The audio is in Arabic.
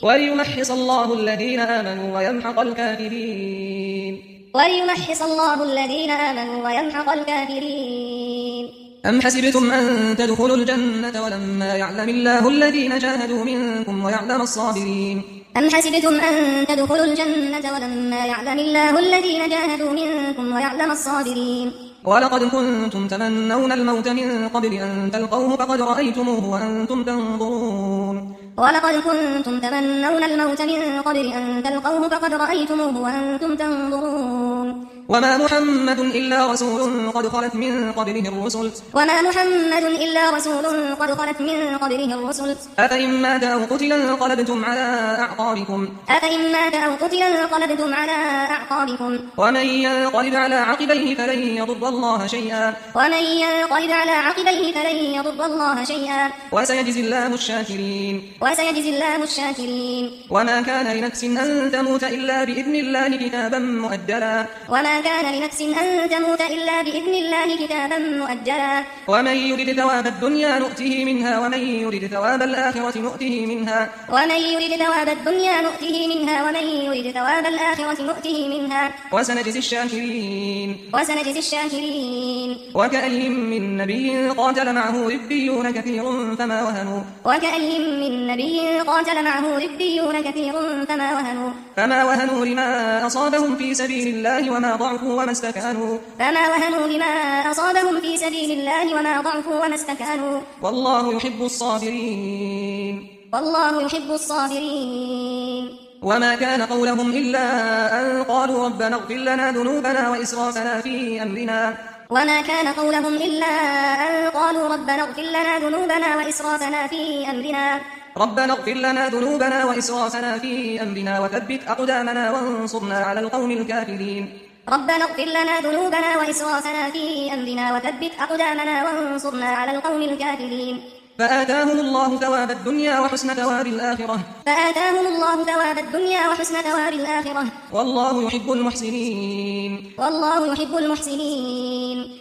وليمحص الله الذين آمنوا ويمحق الكافرين. وليمحص الله الذين آمنوا ويمحق الكافرين. أم حسبتم أن تدخلوا الجنة ولما يعلم الله الذين جاهدوا منكم ويعلم الصابرين. أم حسبتم أن تدخلوا الجنة ولما يعلم الله الذين جاهدوا منكم ويعلم الصابرين. ولقد كنتم تمنون الموت من قبل أن تلقوه فقد رأيتموه وأنتم تنظرون. ولقد كنتم تمنون الموت من قبل أن تلقوه فقد رأيتموه وأنتم تنظرون. وما محمد إلا رسول قد خلت من قبله الرسل. وما محمد إلا رسول قد خلت من قبله الرسل. أفإن مات أو قتل انقلبتم على أعقابكم. أفإن مات أو قتل انقلبتم على أعقابكم. ومن ينقلب على عقبيه فلن يضر الله شيئا. ومن ينقلب على عقبيه فلن يضر الله شيئا. وسيجزي الله الشاكرين. وسيجزي الله الشاكرين. وما كان لنفس أن تموت إلا بإذن الله كتابا مؤجلا. وما كان لنفس أن تموت إلا بإذن الله كتابا مؤجلا. ومن يرد ثواب الدنيا نؤته منها ومن يرد ثواب الآخرة نؤته منها. ومن يرد ثواب الدنيا نؤته منها ومن يرد ثواب الآخرة نؤته منها. وسنجزي الشاكرين. وسنجزي الشاكرين. وكأين من نبي قاتل معه ربيون كثير فما وهنوا. وكأين من نبي قاتل معه ربيون كثير فما وهنوا لما أصابهم في سبيل الله وما ضعفوا وما استكانوا. فما وهنوا لما أصابهم في سبيل الله وما ضعفوا وما استكانوا. والله يحب الصابرين. والله يحب الصابرين. وما كان قولهم إلا أن قالوا ربنا اغفر لنا ذنوبنا وإسرافنا في أمرنا. وما كان قولهم إلا أن قالوا ربنا اغفر لنا ذنوبنا وإسرافنا في أمرنا. ربنا اغفر لنا ذنوبنا وإسرافنا في أمرنا وثبت أقدامنا وانصرنا على القوم الكافرين. ربنا اغفر لنا ذنوبنا وإسرافنا في أمرنا وثبت أقدامنا وانصرنا على القوم الكافرين. فآتاهم الله ثواب الدنيا وحسن ثواب الآخرة. فآتاهم الله ثواب الدنيا وحسن ثواب الآخرة. والله يحب المحسنين. والله يحب المحسنين.